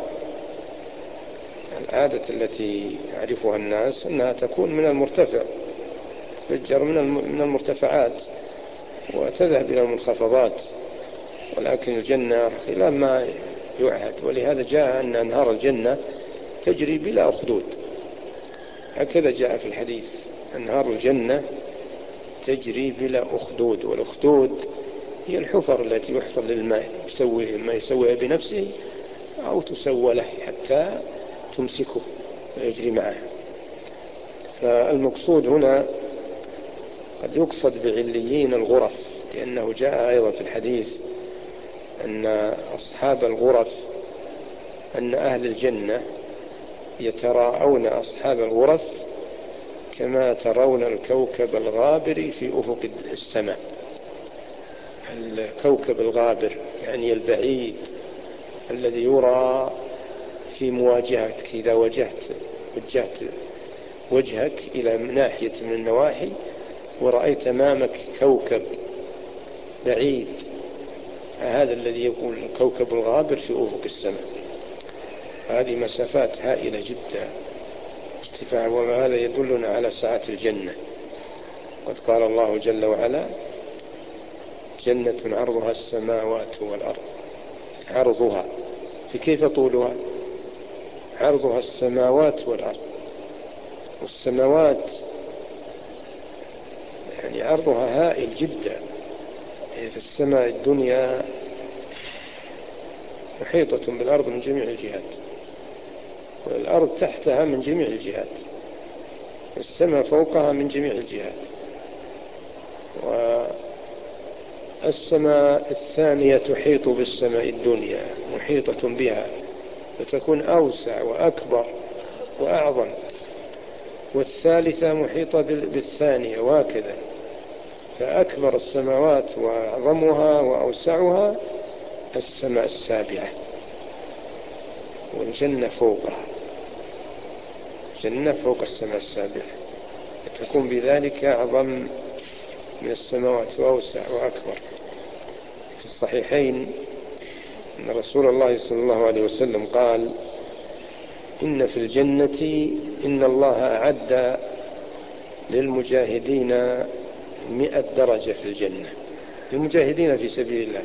العادة التي يعرفها الناس أنها تكون من المرتفع، تفجر من المرتفعات وتذهب إلى المنخفضات، ولكن الجنة خلاف ما يعهد. ولهذا جاء أن أنهار الجنة تجري بلا أخدود، هكذا جاء في الحديث: أنهار الجنة تجري بلا أخدود. والأخدود هي الحفر التي يحفر للماء، يسوي ما يسويها بنفسه أو تسوى له حتى تمسكه ويجري معه. فالمقصود هنا قد يقصد بعليين الغرف، لأنه جاء أيضا في الحديث أن أصحاب الغرف، أن أهل الجنة يتراءون أصحاب الغرف كما ترون الكوكب الغابر في أفق السماء. الكوكب الغابر يعني البعيد الذي يرى في مواجهتك، إذا وجهت وجهت وجهك إلى ناحية من النواحي ورأيت أمامك كوكب بعيد، هذا الذي يقول الكوكب الغابر في أفق السماء. هذه مسافات هائلة جدا ارتفاع، وهذا يدلنا على سعة الجنة. قد قال الله جل وعلا: جنة عرضها السماوات والأرض. عرضها، فكيف طولها؟ عرضها السماوات والأرض. والسماوات يعني عرضها هائل جدا، في السماء الدنيا محيطة بالأرض من جميع الجهات، والأرض تحتها من جميع الجهات، والسماء فوقها من جميع الجهات. والسماء الثانية تحيط بالسماء الدنيا، محيطة بها، فتكون أوسع وأكبر وأعظم. والثالثة محيطة بالثانية، وهكذا. فأكبر السماوات وأعظمها وأوسعها السماء السابعة، والجنة فوقها، جنة فوق السماء السابعة، تكون بذلك أعظم من السماوات وأوسع وأكبر. في الصحيحين أن رسول الله صلى الله عليه وسلم قال: إن في الجنة إن الله أعد للمجاهدين مئة درجة في الجنة، للمجاهدين في سبيل الله.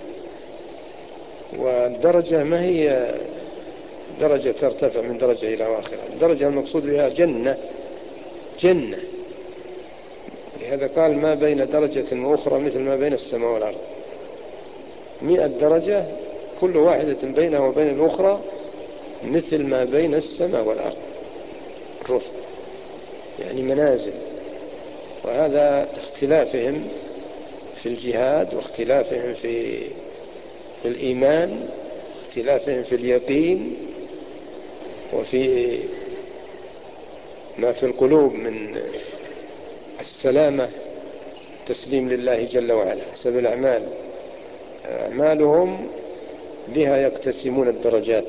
والدرجة ما هي درجة ترتفع من درجة إلى آخرة، الدرجة المقصود بها جنة، جنة. لهذا قال: ما بين درجة وأخرى مثل ما بين السماء والأرض. مئة درجة كل واحدة بينها وبين الأخرى مثل ما بين السماء والأرض، رفع يعني منازل. وهذا اختلافهم في الجهاد، واختلافهم في الإيمان، اختلافهم في اليقين، وفي ما في القلوب من السلامة، تسليم لله جل وعلا. حسب الأعمال، أعمالهم بها يقتسمون الدرجات،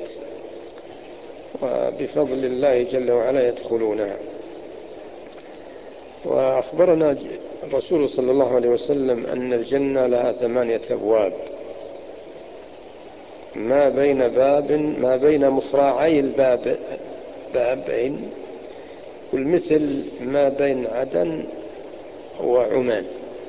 وبفضل الله جل وعلا يدخلونها. وأخبرنا الرسول صلى الله عليه وسلم أن الجنة لها ثمانية أبواب، ما بين باب ما بين مصراعي الباب بابين، والمثل ما بين عدن وعمان.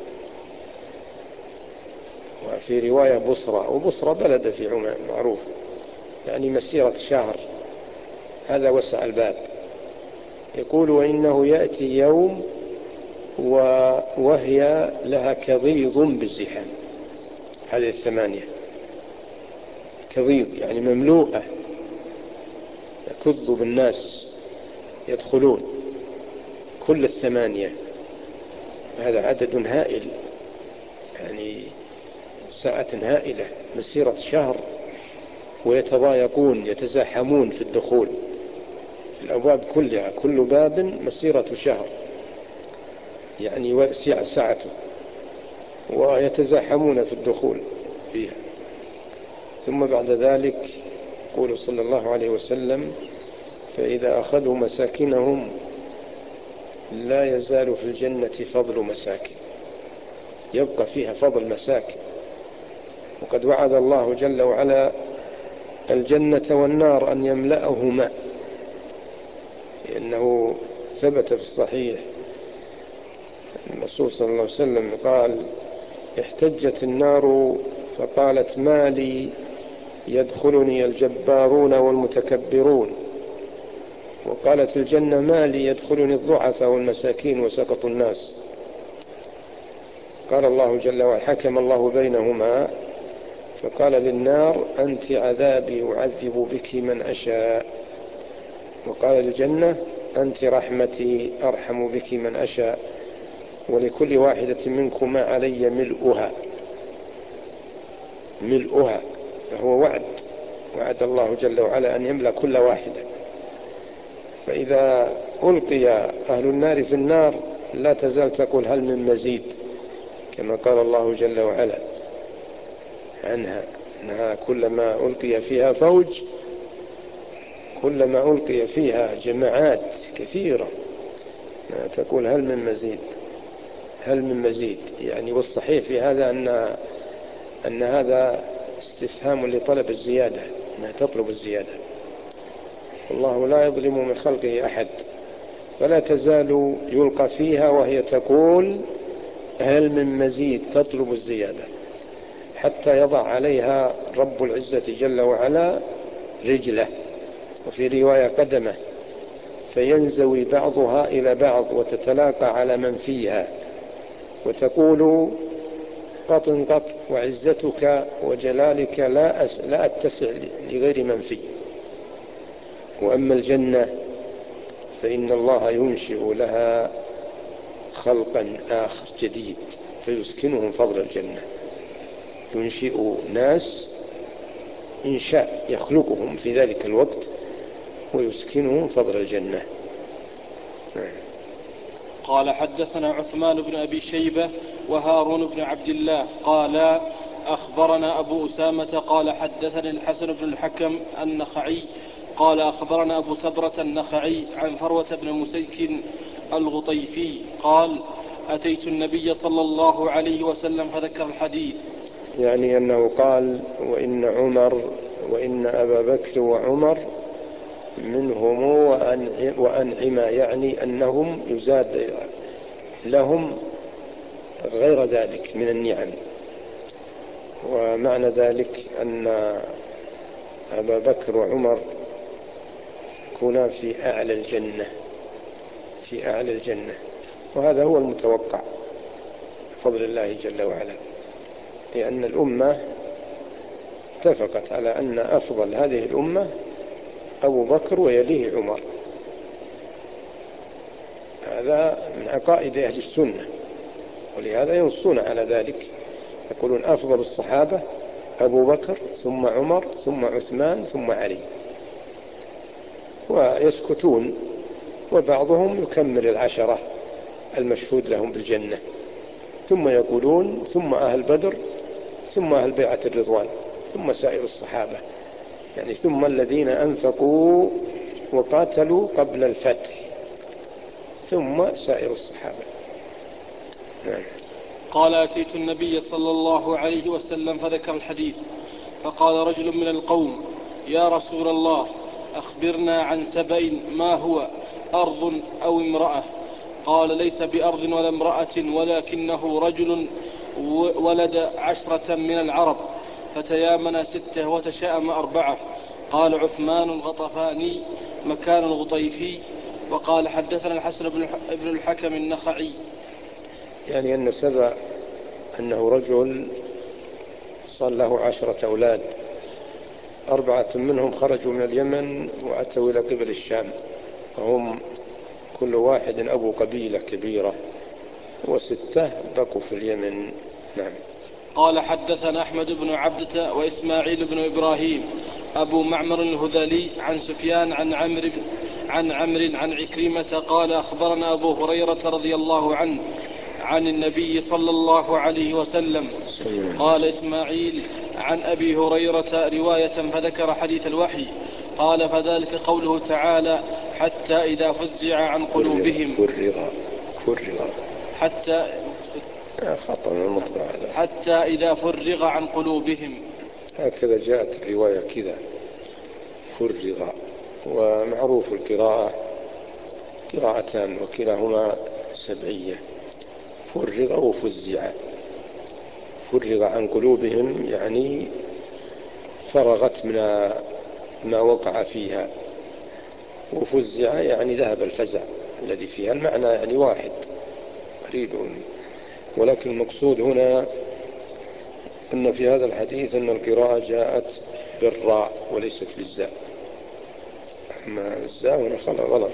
وفي رواية بصرة، وبصرة بلد في عمان معروف، يعني مسيرة شهر، هذا وسع الباب. يقول: وإنه يأتي يوم وهي لها كضيض بالزحام. هذه الثمانية كضيض يعني مملوءة، يكض بالناس يدخلون كل الثمانية. هذا عدد هائل، يعني ساعة هائلة، مسيرة شهر، ويتضايقون يتزاحمون في الدخول في الأبواب كلها، كل باب مسيرة شهر يعني وسع ساعته، ويتزاحمون في الدخول فيها. ثم بعد ذلك يقول صلى الله عليه وسلم: فإذا أخذوا مساكنهم لا يزال في الجنة فضل مساكن، يبقى فيها فضل مساكن. وقد وعد الله جل وعلا الجنة والنار أن يملأهما، لأنه ثبت في الصحيح الرسول صلى الله عليه وسلم قال: احتجت النار فقالت: ما لي يدخلني الجبارون والمتكبرون. وقالت الجنة: ما لي يدخلني الضعفاء والمساكين وسقط الناس. قال الله جل وعلا، حكم الله بينهما فقال للنار: أنت عذابي أعذب بك من أشاء. وقال للجنة: أنت رحمتي أرحم بك من أشاء، ولكل واحدة منكما علي ملؤها. ملؤها فهو وعد، وعد الله جل وعلا أن يملأ كل واحدة. فإذا ألقي أهل النار في النار لا تزال تقول: هل من مزيد، كما قال الله جل وعلا عنها أنها كلما ألقي فيها فوج، كلما ألقي فيها جماعات كثيرة تقول: هل من مزيد، هل من مزيد. يعني والصحيح في هذا أن أن هذا استفهام لطلب الزيادة، أنها تطلب الزيادة. الله لا يظلم من خلقه أحد، فلا تزال يلقى فيها وهي تقول: هل من مزيد، تطلب الزيادة، حتى يضع عليها رب العزة جل وعلا رجله، وفي رواية قدمه، فينزوي بعضها إلى بعض وتتلاقى على من فيها، وتقول: قط قط وعزتك وجلالك لا, أس لا أتسع لغير من فيه. وأما الجنة فإن الله ينشئ لها خلقا آخر جديد فيسكنهم فضل الجنة. ينشئ ناس إنشاء، يخلقهم في ذلك الوقت ويسكنهم فضل الجنة. قال: حدثنا عثمان بن أبي شيبة وهارون بن عبد الله قال: أخبرنا أبو أسامة قال حدثني الحسن بن الحكم النخعي قال أخبرنا أبو سبرة النخعي عن فروة بن مسيك الغطيفي قال أتيت النبي صلى الله عليه وسلم فذكر الحديث. يعني أنه قال وإن عمر وإن أبا بكر وعمر منهم وأنعم، يعني أنهم يزاد لهم غير ذلك من النعم. ومعنى ذلك أن أبا بكر وعمر يكونان في أعلى الجنة في أعلى الجنة وهذا هو المتوقع بفضل الله جل وعلا، لأن الأمة اتفقت على أن أفضل هذه الأمة أبو بكر ويليه عمر. هذا من عقائد أهل السنة، ولهذا ينصون على ذلك، يقولون أفضل الصحابة أبو بكر ثم عمر ثم عثمان ثم علي، ويسكتون، وبعضهم يكمل العشرة المشهود لهم بالجنة، ثم يقولون ثم أهل بدر ثم أهل بيعة الرضوان ثم سائر الصحابة، يعني ثم الذين أنفقوا وقاتلوا قبل الفتح ثم سائر الصحابة. نعم. قال أتيت النبي صلى الله عليه وسلم فذكر الحديث، فقال رجل من القوم يا رسول الله أخبرنا عن سبأ ما هو، أرض أو امرأة؟ قال ليس بأرض ولا امرأة، ولكنه رجل ولد عشرة من العرب فتيامن ستة وتشاءم أربعة. قال عثمان الغطفاني مكان الغطيفي. وقال حدثنا الحسن بن الحكم النخعي. يعني أن سبأ أنه رجل صار له عشرة أولاد، أربعة منهم خرجوا من اليمن وأتوا إلى قبل الشام، وهم كل واحد أبو قبيلة كبيرة، وستة بقوا في اليمن. نعم. قال حدثنا أحمد بن عبدة وإسماعيل بن إبراهيم أبو معمر الهذلي عن سفيان عن عمرو عن عمرو عن عكرمة قال أخبرنا أبو هريرة رضي الله عنه عن النبي صلى الله عليه وسلم. قال إسماعيل عن أبي هريرة رواية فذكر حديث الوحي. قال فذلك قوله تعالى حتى إذا فزع عن قلوبهم فرغ فرغ حتى خطأ حتى إذا فرغ عن قلوبهم، هكذا جاءت الرواية كذا فرغ. ومعروف القراءة قراءتان وكلاهما سبعية، فرغ وفزع. فرغ عن قلوبهم يعني فرغت من ما وقع فيها، وفزع يعني ذهب الفزع الذي فيها. المعنى يعني واحد قريب، ولكن المقصود هنا أن في هذا الحديث أن القراءة جاءت بالراء وليست بالزاء، أما الزاء هنا خلق غلط.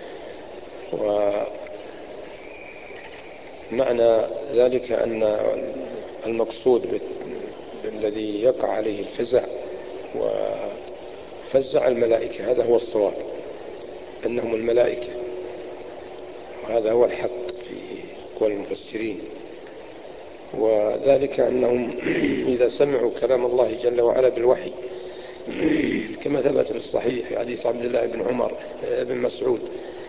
ومعنى ذلك أن المقصود بالذي يقع عليه الفزع وفزع الملائكة، هذا هو الصواب، أنهم الملائكة، وهذا هو الحق في أقوال المفسرين. وذلك أنهم إذا سمعوا كلام الله جل وعلا بالوحي كما ثبت في الصحيح في حديث عبد الله بن عمر بن مسعود،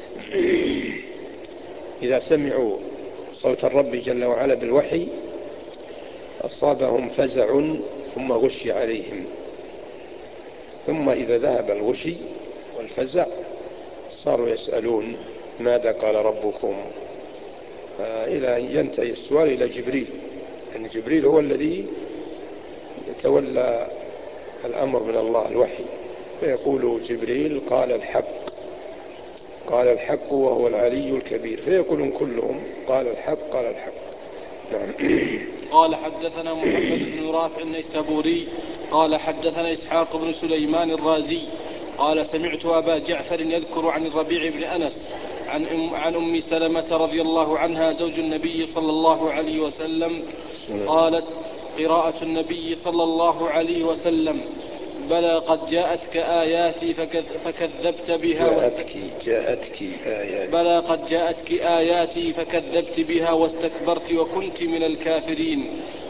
إذا سمعوا صوت الرب جل وعلا بالوحي أصابهم فزع ثم غشي عليهم، ثم إذا ذهب الغشي والفزع صاروا يسألون ماذا قال ربكم، إلى أن ينتهي السؤال إلى جبريل، لأن يعني جبريل هو الذي يتولى الأمر من الله الوحي، فيقول جبريل قال الحق قال الحق وهو العلي الكبير، فيقولون كلهم قال الحق قال الحق. نعم. قال حدثنا محمد بن رافع النيسابوري قال حدثنا إسحاق بن سليمان الرازي قال سمعت أبا جعفر يذكر عن الربيع بن أنس عن أم, عن أم سلمة رضي الله عنها زوج النبي صلى الله عليه وسلم قالت قراءة النبي صلى الله عليه وسلم بلى قد جاءتك آياتي فكذبت بها جاءتك جاءتك آياتي بلى قد جاءتك آياتي فكذبت بها واستكبرت وكنت من الكافرين.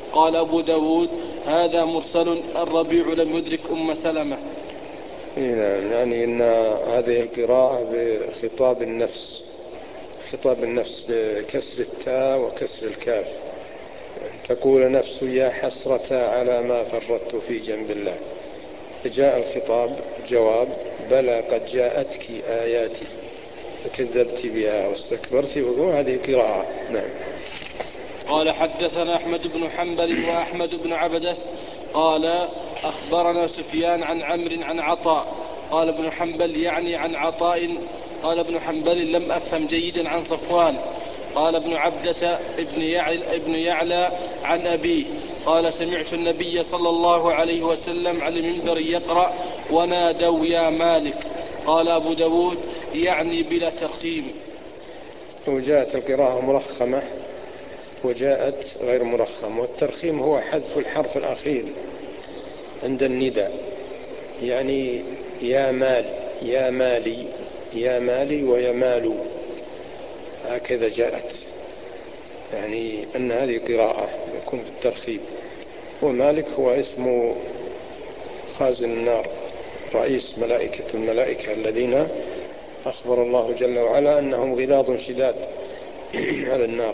قال أبو داود هذا مرسل، الربيع لم يدرك أم سلمة. يعني إن هذه القراءة بخطاب النفس، خطاب النفس بكسر التاء وكسر الكاف، تقول نفس يا حسرة على ما فرطت في جنب الله. جاء الخطاب جواب بلى قد جاءتك آياتي فكذبت بها واستكبرت، وهذه قراءة. نعم. قال حدثنا أحمد بن حنبل وأحمد بن عبده قال أخبرنا سفيان عن عمرو عن عطاء. قال ابن حنبل يعني عن عطاء. قال ابن حنبل لم أفهم جيدا عن صفوان. قال ابن عبدة ابن يعلى, ابن يعلى عن أبيه قال سمعت النبي صلى الله عليه وسلم على المنبر يقرأ ونادوا يا مالك. قال أبو داود يعني بلا ترخيم. وجاءت القراءة مرخمة وجاءت غير مرخمة، والترخيم هو حذف الحرف الأخير عند النداء، يعني يا مال يا مالي يا مالي ويا مال، هكذا جاءت، يعني أن هذه قراءة يكون في الترخيم. ومالك هو اسم خازن النار، رئيس ملائكة الملائكة الذين أخبر الله جل وعلا أنهم غلاظ شداد على النار،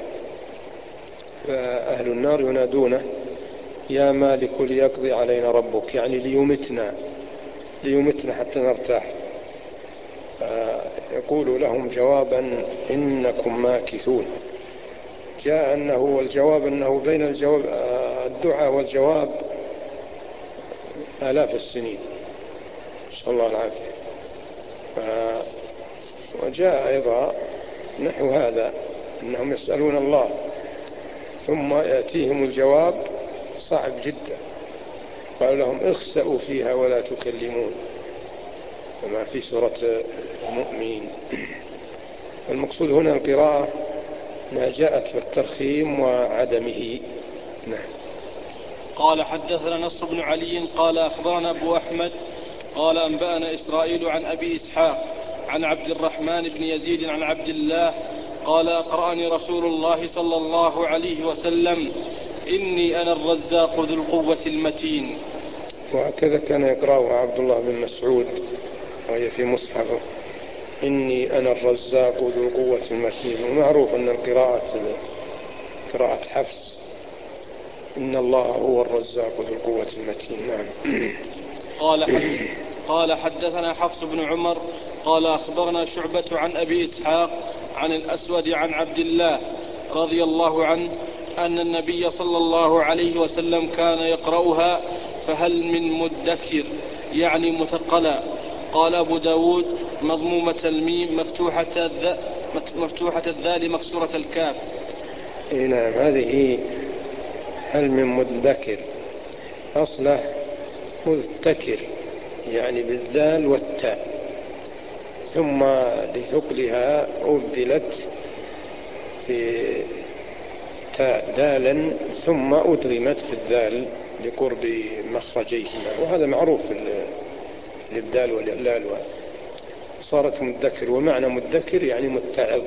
فأهل النار ينادونه يا مالك ليقضي علينا ربك، يعني ليمتنا ليمتنا حتى نرتاح. يقول لهم جوابا إنكم ماكثون. جاء أنه والجواب أنه بين الجواب الدعاء والجواب آلاف السنين، نسأل الله العافية. وجاء أيضا نحو هذا أنهم يسألون الله ثم يأتيهم الجواب صعب جدا، قال لهم اخسأوا فيها ولا تكلمون، كما في سورة المؤمنين. المقصود هنا القراءة ما جاءت في الترخيم وعدمه. نعم. قال حدثنا نصر بن علي قال أخبرنا أبو أحمد قال أنبأنا إسرائيل عن أبي إسحاق عن عبد الرحمن بن يزيد عن عبد الله قال أقرأني رسول الله صلى الله عليه وسلم إني أنا الرزاق ذو القوة المتين. وهكذا كان يقرأها عبد الله بن مسعود وهي في مصحفه إني أنا الرزاق ذو القوة المتين. ومعروف أن القراءة قراءة حفص إن الله هو الرزاق ذو القوة المتين. نعم. قال حدث قال حدثنا حفص بن عمر قال أخبرنا شعبة عن أبي إسحاق عن الأسود عن عبد الله رضي الله عنه أن النبي صلى الله عليه وسلم كان يقرأها فهل من مدكر يعني مثقلا. قال أبو داود مضمومة الميم مفتوحة الذ... مفتوحة الذال مكسورة الكاف. نعم. هذه هل من مدكر أصله مذكر يعني بالذال والتاء، ثم لثقلها أبدلت بتاء دالا ثم أدغمت في الذال لقرب مخرجيهما، وهذا معروف في الإبدال والإعلال، صارت مذكر. ومعنى مذكر يعني متعظ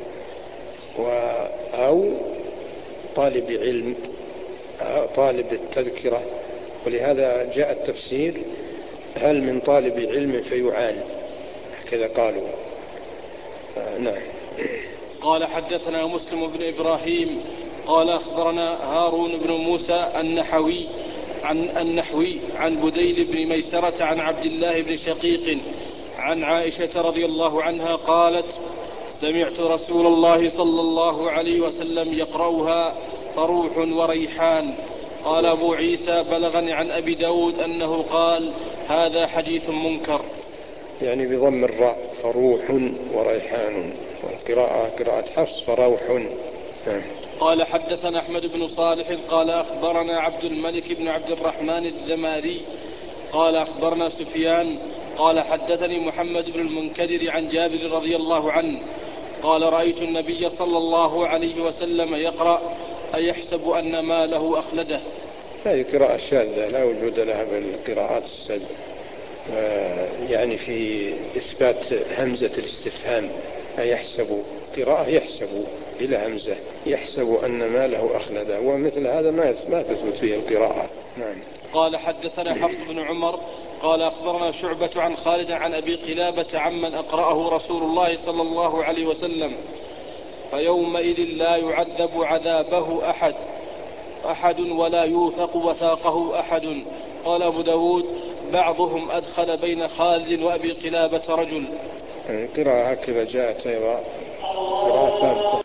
أو طالب علم طالب التذكرة، ولهذا جاء التفسير هل من طالب علم فيعان، هكذا قالوا. نعم. قال حدثنا مسلم بن إبراهيم قال أخبرنا هارون بن موسى النحوي عن النحوي عن بديل بن ميسرة عن عبد الله بن شقيق عن عائشة رضي الله عنها قالت سمعت رسول الله صلى الله عليه وسلم يقرأها فروح وريحان. قال أبو عيسى بلغني عن أبي داود أنه قال هذا حديث منكر، يعني بضم الراء فروح وريحان، والقراءة قراءة حفص فروح. قال حدثنا أحمد بن صالح قال أخبرنا عبد الملك بن عبد الرحمن الذماري قال أخبرنا سفيان قال حدثني محمد بن المنكدر عن جابر رضي الله عنه قال رأيت النبي صلى الله عليه وسلم يقرأ أيحسب أن ما له أخلده. هذه قراءة شاذة لا وجود لها بالقراءات السابقة، يعني في إثبات همزة الاستفهام يحسب، قراءة يحسب بلا همزة، يحسب أن ماله أخلده، ومثل هذا ما تثبت فيه القراءة. نعم. قال حدثنا حفص بن عمر قال أخبرنا شعبة عن خالد عن أبي قلابة عمن أقرأه رسول الله صلى الله عليه وسلم: فيومئذ لا يعذب عذابه أحد أحد ولا يوثق وثاقه أحد. قال أبو داود: بعضهم أدخل بين خالد وأبي قلابة رجل. القراءة هكذا جاءت أيضا قراءة ثابتة